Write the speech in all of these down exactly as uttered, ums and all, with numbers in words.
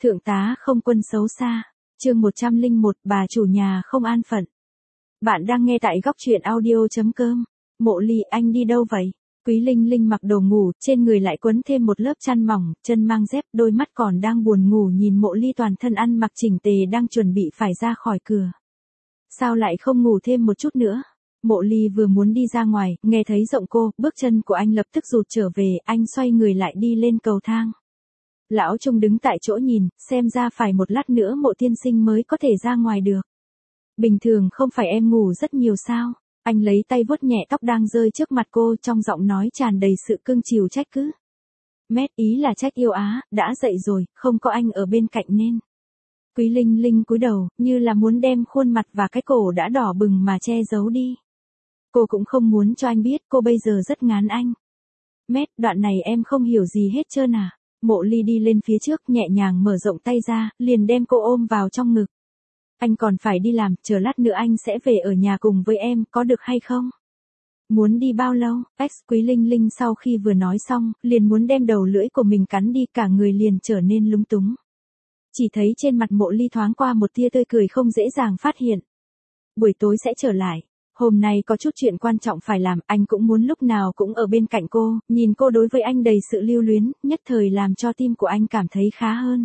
Thượng tá không quân xấu xa. Chương một trăm lẻ một, bà chủ nhà không an phận. Bạn đang nghe tại góc truyện audio chấm com. Mộ Ly, anh đi đâu vậy? Quý Linh Linh mặc đồ ngủ, trên người lại quấn thêm một lớp chăn mỏng, chân mang dép, đôi mắt còn đang buồn ngủ nhìn Mộ Ly toàn thân ăn mặc chỉnh tề đang chuẩn bị phải ra khỏi cửa. Sao lại không ngủ thêm một chút nữa? Mộ Ly vừa muốn đi ra ngoài, nghe thấy giọng cô, bước chân của anh lập tức rụt trở về, anh xoay người lại đi lên cầu thang. Lão Trung đứng tại chỗ nhìn, xem ra phải một lát nữa Mộ tiên sinh mới có thể ra ngoài được. Bình thường không phải em ngủ rất nhiều sao? Anh lấy tay vuốt nhẹ tóc đang rơi trước mặt cô, trong giọng nói tràn đầy sự cưng chiều trách cứ. Mét, ý là trách yêu á, đã dậy rồi, không có anh ở bên cạnh nên. Quý Linh Linh cúi đầu, như là muốn đem khuôn mặt và cái cổ đã đỏ bừng mà che giấu đi. Cô cũng không muốn cho anh biết cô bây giờ rất ngán anh. Mét, đoạn này em không hiểu gì hết trơn à? Mộ Ly đi lên phía trước, nhẹ nhàng mở rộng tay ra, liền đem cô ôm vào trong ngực. Anh còn phải đi làm, chờ lát nữa anh sẽ về ở nhà cùng với em, có được hay không? Muốn đi bao lâu? X Quý Linh Linh sau khi vừa nói xong, liền muốn đem đầu lưỡi của mình cắn đi, cả người liền trở nên lúng túng. Chỉ thấy trên mặt Mộ Ly thoáng qua một tia tươi cười không dễ dàng phát hiện. Buổi tối sẽ trở lại. Hôm nay có chút chuyện quan trọng phải làm, anh cũng muốn lúc nào cũng ở bên cạnh cô, nhìn cô đối với anh đầy sự lưu luyến, nhất thời làm cho tim của anh cảm thấy khá hơn.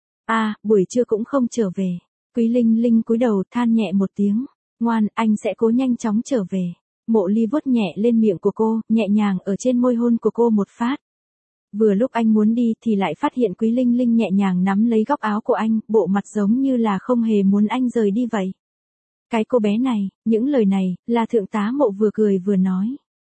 À, buổi trưa cũng không trở về. Quý Linh Linh cúi đầu than nhẹ một tiếng. Ngoan, anh sẽ cố nhanh chóng trở về. Mộ Ly vuốt nhẹ lên miệng của cô, nhẹ nhàng ở trên môi hôn của cô một phát. Vừa lúc anh muốn đi thì lại phát hiện Quý Linh Linh nhẹ nhàng nắm lấy góc áo của anh, bộ mặt giống như là không hề muốn anh rời đi vậy. Cái cô bé này, những lời này, là thượng tá Mộ vừa cười vừa nói.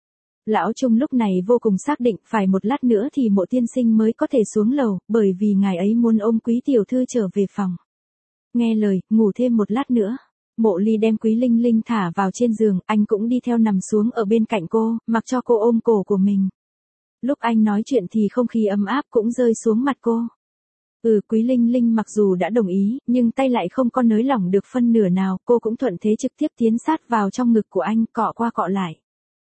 Lão Trung lúc này vô cùng xác định phải một lát nữa thì Mộ tiên sinh mới có thể xuống lầu, bởi vì ngài ấy muốn ôm Quý tiểu thư trở về phòng. Nghe lời, ngủ thêm một lát nữa. Mộ Ly đem Quý Linh Linh thả vào trên giường, anh cũng đi theo nằm xuống ở bên cạnh cô, mặc cho cô ôm cổ của mình. Lúc anh nói chuyện thì không khí ấm áp cũng rơi xuống mặt cô. Ừ, Quý Linh Linh mặc dù đã đồng ý, nhưng tay lại không có nới lỏng được phân nửa nào, cô cũng thuận thế trực tiếp tiến sát vào trong ngực của anh, cọ qua cọ lại.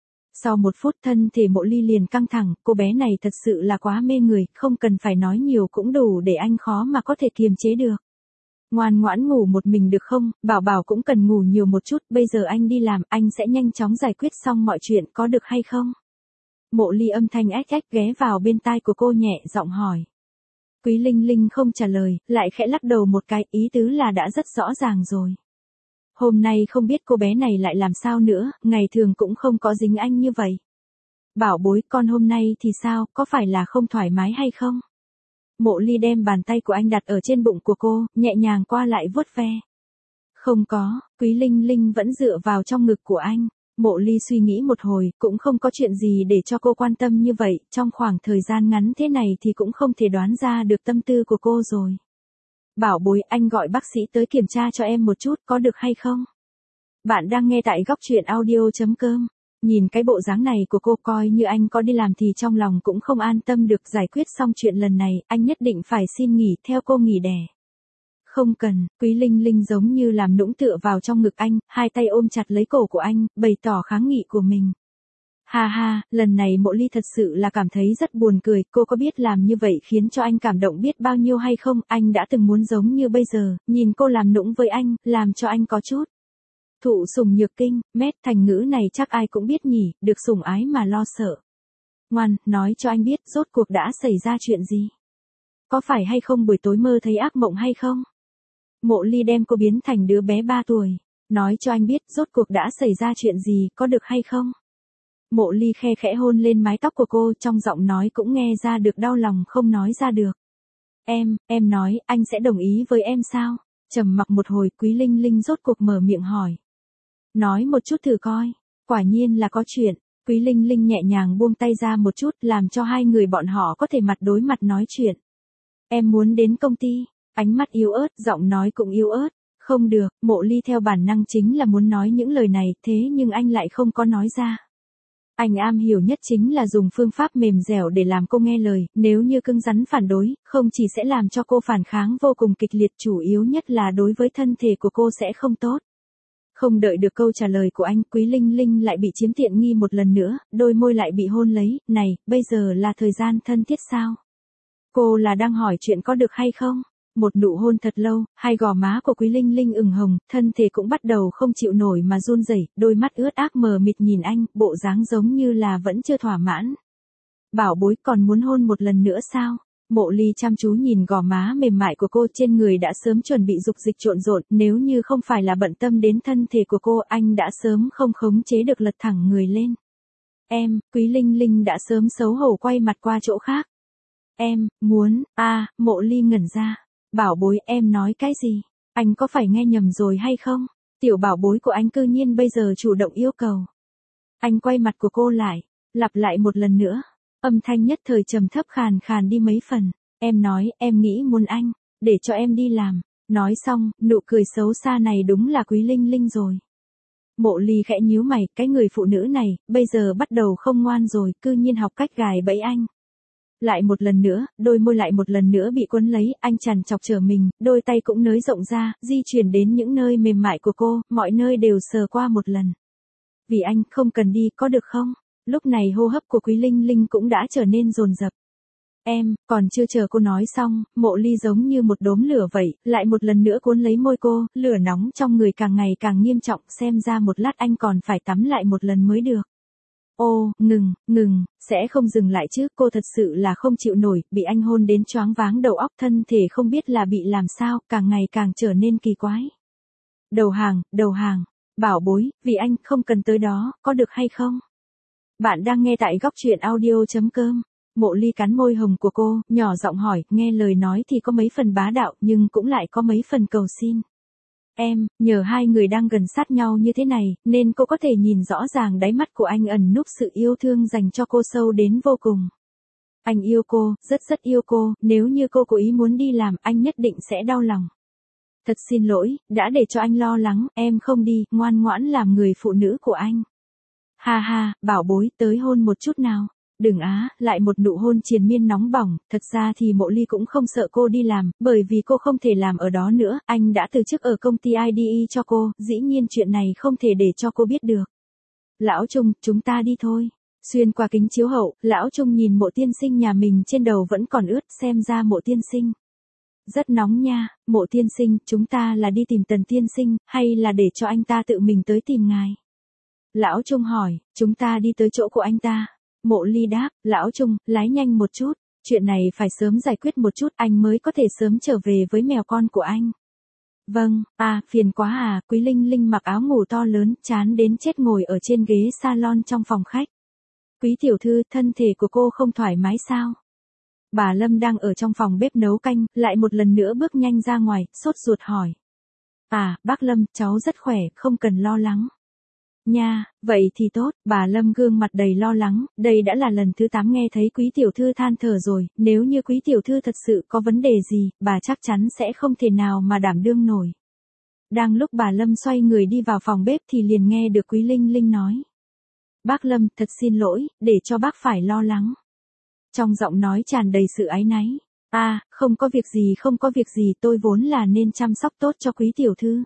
Sau một phút thân thể Mộ Ly liền căng thẳng, cô bé này thật sự là quá mê người, không cần phải nói nhiều cũng đủ để anh khó mà có thể kiềm chế được. Ngoan ngoãn ngủ một mình được không, bảo bảo cũng cần ngủ nhiều một chút, bây giờ anh đi làm, anh sẽ nhanh chóng giải quyết xong mọi chuyện, có được hay không? Mộ Ly âm thanh ách ách ghé vào bên tai của cô nhẹ giọng hỏi. Quý Linh Linh không trả lời, lại khẽ lắc đầu một cái, ý tứ là đã rất rõ ràng rồi. Hôm nay không biết cô bé này lại làm sao nữa, ngày thường cũng không có dính anh như vậy. Bảo bối, con hôm nay thì sao, có phải là không thoải mái hay không? Mộ Ly đem bàn tay của anh đặt ở trên bụng của cô, nhẹ nhàng qua lại vuốt ve. Không có, Quý Linh Linh vẫn dựa vào trong ngực của anh. Mộ Ly suy nghĩ một hồi, cũng không có chuyện gì để cho cô quan tâm như vậy, trong khoảng thời gian ngắn thế này thì cũng không thể đoán ra được tâm tư của cô rồi. Bảo bối, anh gọi bác sĩ tới kiểm tra cho em một chút, có được hay không? Bạn đang nghe tại góc truyện audio chấm com. Nhìn cái bộ dáng này của cô, coi như anh có đi làm thì trong lòng cũng không an tâm được. Giải quyết xong chuyện lần này, anh nhất định phải xin nghỉ theo cô nghỉ đẻ. Không cần, Quý Linh Linh giống như làm nũng tựa vào trong ngực anh, hai tay ôm chặt lấy cổ của anh, bày tỏ kháng nghị của mình. Ha ha, lần này Mộ Ly thật sự là cảm thấy rất buồn cười, cô có biết làm như vậy khiến cho anh cảm động biết bao nhiêu hay không, anh đã từng muốn giống như bây giờ, nhìn cô làm nũng với anh, làm cho anh có chút. Thụ sủng nhược kinh, mét, thành ngữ này chắc ai cũng biết nhỉ, được sủng ái mà lo sợ. Ngoan, nói cho anh biết, rốt cuộc đã xảy ra chuyện gì? Có phải hay không buổi tối mơ thấy ác mộng hay không? Mộ Ly đem cô biến thành đứa bé ba tuổi. Nói cho anh biết, rốt cuộc đã xảy ra chuyện gì, có được hay không? Mộ Ly khe khẽ hôn lên mái tóc của cô, trong giọng nói cũng nghe ra được đau lòng không nói ra được. Em, em nói, anh sẽ đồng ý với em sao? Trầm mặc một hồi, Quý Linh Linh rốt cuộc mở miệng hỏi. Nói một chút thử coi. Quả nhiên là có chuyện. Quý Linh Linh nhẹ nhàng buông tay ra một chút, làm cho hai người bọn họ có thể mặt đối mặt nói chuyện. Em muốn đến công ty. Ánh mắt yếu ớt, giọng nói cũng yếu ớt. Không được, Mộ Ly theo bản năng chính là muốn nói những lời này, thế nhưng anh lại không có nói ra. Anh am hiểu nhất chính là dùng phương pháp mềm dẻo để làm cô nghe lời, nếu như cứng rắn phản đối, không chỉ sẽ làm cho cô phản kháng vô cùng kịch liệt, chủ yếu nhất là đối với thân thể của cô sẽ không tốt. Không đợi được câu trả lời của anh, Quý Linh Linh lại bị chiếm tiện nghi một lần nữa, đôi môi lại bị hôn lấy, này, bây giờ là thời gian thân thiết sao? Cô là đang hỏi chuyện có được hay không? Một nụ hôn thật lâu, hai gò má của Quý Linh Linh ửng hồng, thân thể cũng bắt đầu không chịu nổi mà run rẩy, đôi mắt ướt át mờ mịt nhìn anh, bộ dáng giống như là vẫn chưa thỏa mãn. Bảo bối, còn muốn hôn một lần nữa sao? Mộ Ly chăm chú nhìn gò má mềm mại của cô, trên người đã sớm chuẩn bị dục dịch trộn rộn, nếu như không phải là bận tâm đến thân thể của cô, anh đã sớm không khống chế được lật thẳng người lên. Em, Quý Linh Linh đã sớm xấu hổ quay mặt qua chỗ khác. Em, muốn, a à, Mộ Ly ngẩn ra. Bảo bối, em nói cái gì? Anh có phải nghe nhầm rồi hay không? Tiểu bảo bối của anh cư nhiên bây giờ chủ động yêu cầu. Anh quay mặt của cô lại, lặp lại một lần nữa. Âm thanh nhất thời trầm thấp khàn khàn đi mấy phần. Em nói, em nghĩ muốn anh, để cho em đi làm. Nói xong, nụ cười xấu xa này đúng là Quý Linh Linh rồi. Mộ Ly khẽ nhíu mày, cái người phụ nữ này, bây giờ bắt đầu không ngoan rồi, cư nhiên học cách gài bẫy anh. Lại một lần nữa, đôi môi lại một lần nữa bị quấn lấy, anh trằn trọc trở mình, đôi tay cũng nới rộng ra, di chuyển đến những nơi mềm mại của cô, mọi nơi đều sờ qua một lần. Vì anh, không cần đi, có được không? Lúc này hô hấp của Quý Linh Linh cũng đã trở nên dồn dập. Em, còn chưa chờ cô nói xong, Mộ Ly giống như một đốm lửa vậy, lại một lần nữa cuốn lấy môi cô, lửa nóng trong người càng ngày càng nghiêm trọng, xem ra một lát anh còn phải tắm lại một lần mới được. Ô, ngừng, ngừng, sẽ không dừng lại chứ, cô thật sự là không chịu nổi, bị anh hôn đến choáng váng đầu óc, thân thể không biết là bị làm sao, càng ngày càng trở nên kỳ quái. Đầu hàng, đầu hàng, bảo bối, vì anh không cần tới đó, có được hay không? Bạn đang nghe tại góc truyện audio chấm com. Mộ Ly cắn môi hồng của cô, nhỏ giọng hỏi, nghe lời nói thì có mấy phần bá đạo, nhưng cũng lại có mấy phần cầu xin. Em, nhờ hai người đang gần sát nhau như thế này, nên cô có thể nhìn rõ ràng đáy mắt của anh ẩn núp sự yêu thương dành cho cô sâu đến vô cùng. Anh yêu cô, rất rất yêu cô, nếu như cô cố ý muốn đi làm, anh nhất định sẽ đau lòng. Thật xin lỗi, đã để cho anh lo lắng, em không đi, ngoan ngoãn làm người phụ nữ của anh. Ha ha, bảo bối, tới hôn một chút nào. Đừng á, lại một nụ hôn triền miên nóng bỏng, thật ra thì Mộ Ly cũng không sợ cô đi làm, bởi vì cô không thể làm ở đó nữa, anh đã từ chức ở công ty i đê e cho cô, dĩ nhiên chuyện này không thể để cho cô biết được. Lão Trung, chúng ta đi thôi. Xuyên qua kính chiếu hậu, Lão Trung nhìn Mộ tiên sinh nhà mình trên đầu vẫn còn ướt, xem ra Mộ tiên sinh rất nóng nha. Mộ tiên sinh, chúng ta là đi tìm Tần tiên sinh, hay là để cho anh ta tự mình tới tìm ngài? Lão Trung hỏi, chúng ta đi tới chỗ của anh ta. Mộ Ly đáp, Lão Trung, lái nhanh một chút, chuyện này phải sớm giải quyết một chút, anh mới có thể sớm trở về với mèo con của anh. Vâng, à, phiền quá à, Quý Linh Linh mặc áo ngủ to lớn, chán đến chết ngồi ở trên ghế salon trong phòng khách. Quý tiểu thư, thân thể của cô không thoải mái sao? Bà Lâm đang ở trong phòng bếp nấu canh, lại một lần nữa bước nhanh ra ngoài, sốt ruột hỏi. À, bác Lâm, cháu rất khỏe, không cần lo lắng. Nha, vậy thì tốt, bà Lâm gương mặt đầy lo lắng, đây đã là lần thứ tám nghe thấy quý tiểu thư than thở rồi, nếu như quý tiểu thư thật sự có vấn đề gì, bà chắc chắn sẽ không thể nào mà đảm đương nổi. Đang lúc bà Lâm xoay người đi vào phòng bếp thì liền nghe được Quý Linh Linh nói. Bác Lâm, thật xin lỗi, để cho bác phải lo lắng. Trong giọng nói tràn đầy sự áy náy. À, không có việc gì không có việc gì, tôi vốn là nên chăm sóc tốt cho quý tiểu thư.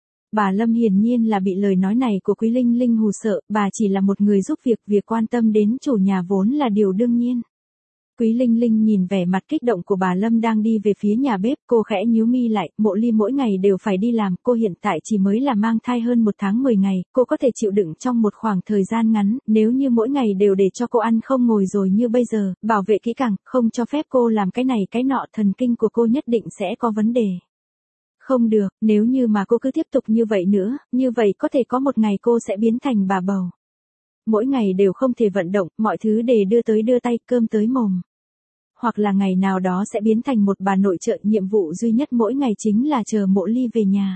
Bà Lâm hiển nhiên là bị lời nói này của Quý Linh Linh hù sợ, bà chỉ là một người giúp việc, việc quan tâm đến chủ nhà vốn là điều đương nhiên. Quý Linh Linh nhìn vẻ mặt kích động của bà Lâm đang đi về phía nhà bếp, cô khẽ nhíu mi lại, Mộ Ly mỗi ngày đều phải đi làm, cô hiện tại chỉ mới là mang thai hơn một tháng mười ngày, cô có thể chịu đựng trong một khoảng thời gian ngắn, nếu như mỗi ngày đều để cho cô ăn không ngồi rồi như bây giờ, bảo vệ kỹ càng, không cho phép cô làm cái này cái nọ, thần kinh của cô nhất định sẽ có vấn đề. Không được, nếu như mà cô cứ tiếp tục như vậy nữa, như vậy có thể có một ngày cô sẽ biến thành bà bầu. Mỗi ngày đều không thể vận động, mọi thứ để đưa tới đưa tay, cơm tới mồm. Hoặc là ngày nào đó sẽ biến thành một bà nội trợ, nhiệm vụ duy nhất mỗi ngày chính là chờ Mộ Ly về nhà.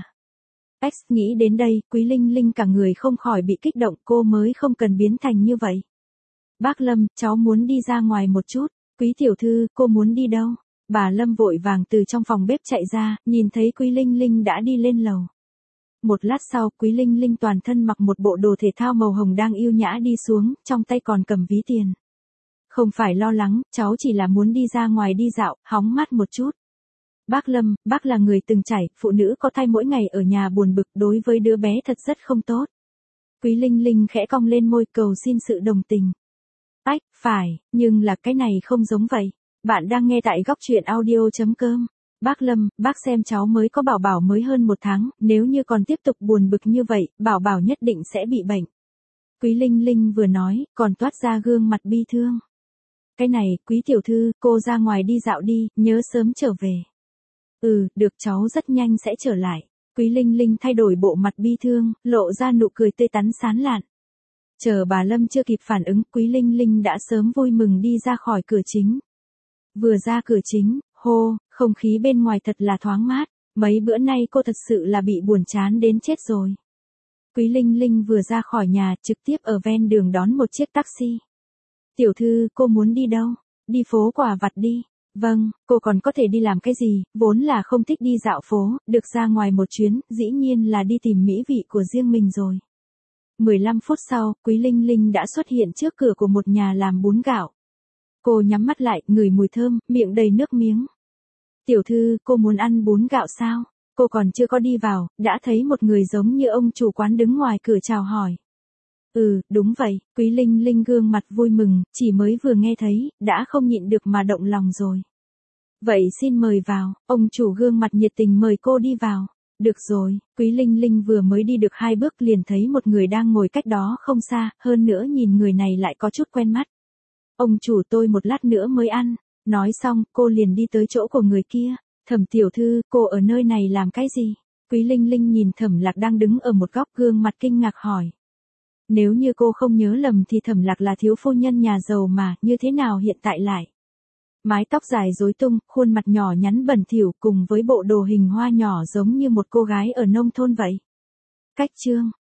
X nghĩ đến đây, Quý Linh Linh cả người không khỏi bị kích động, cô mới không cần biến thành như vậy. Bác Lâm, cháu muốn đi ra ngoài một chút. Quý tiểu thư, cô muốn đi đâu? Bà Lâm vội vàng từ trong phòng bếp chạy ra, nhìn thấy Quý Linh Linh đã đi lên lầu. Một lát sau, Quý Linh Linh toàn thân mặc một bộ đồ thể thao màu hồng đang yêu nhã đi xuống, trong tay còn cầm ví tiền. Không phải lo lắng, cháu chỉ là muốn đi ra ngoài đi dạo, hóng mát một chút. Bác Lâm, bác là người từng trải, phụ nữ có thai mỗi ngày ở nhà buồn bực, đối với đứa bé thật rất không tốt. Quý Linh Linh khẽ cong lên môi cầu xin sự đồng tình. Ách, phải, nhưng là cái này không giống vậy. Bạn đang nghe tại góc truyện audio chấm com. Bác Lâm, bác xem cháu mới có Bảo Bảo mới hơn một tháng, nếu như còn tiếp tục buồn bực như vậy, Bảo Bảo nhất định sẽ bị bệnh. Quý Linh Linh vừa nói, còn toát ra gương mặt bi thương. Cái này, Quý tiểu thư, cô ra ngoài đi dạo đi, nhớ sớm trở về. Ừ, được, cháu rất nhanh sẽ trở lại. Quý Linh Linh thay đổi bộ mặt bi thương, lộ ra nụ cười tươi tắn sán lạn. Chờ bà Lâm chưa kịp phản ứng, Quý Linh Linh đã sớm vui mừng đi ra khỏi cửa chính. Vừa ra cửa chính, hô, không khí bên ngoài thật là thoáng mát, mấy bữa nay cô thật sự là bị buồn chán đến chết rồi. Quý Linh Linh vừa ra khỏi nhà, trực tiếp ở ven đường đón một chiếc taxi. Tiểu thư, cô muốn đi đâu? Đi phố quà vặt đi. Vâng, cô còn có thể đi làm cái gì, vốn là không thích đi dạo phố, được ra ngoài một chuyến, dĩ nhiên là đi tìm mỹ vị của riêng mình rồi. mười lăm phút sau, Quý Linh Linh đã xuất hiện trước cửa của một nhà làm bún gạo. Cô nhắm mắt lại, ngửi mùi thơm, miệng đầy nước miếng. Tiểu thư, cô muốn ăn bún gạo sao? Cô còn chưa có đi vào, đã thấy một người giống như ông chủ quán đứng ngoài cửa chào hỏi. Ừ, đúng vậy, Quý Linh Linh gương mặt vui mừng, chỉ mới vừa nghe thấy, đã không nhịn được mà động lòng rồi. Vậy xin mời vào, ông chủ gương mặt nhiệt tình mời cô đi vào. Được rồi, Quý Linh Linh vừa mới đi được hai bước liền thấy một người đang ngồi cách đó không xa, hơn nữa nhìn người này lại có chút quen mắt. Ông chủ, tôi một lát nữa mới ăn. Nói xong, cô liền đi tới chỗ của người kia. Thẩm tiểu thư, cô ở nơi này làm cái gì? Quý Linh Linh nhìn Thẩm Lạc đang đứng ở một góc, gương mặt kinh ngạc hỏi. Nếu như cô không nhớ lầm thì Thẩm Lạc là thiếu phu nhân nhà giàu mà, như thế nào hiện tại lại? Mái tóc dài rối tung, khuôn mặt nhỏ nhắn bẩn thỉu cùng với bộ đồ hình hoa nhỏ giống như một cô gái ở nông thôn vậy. Cách chương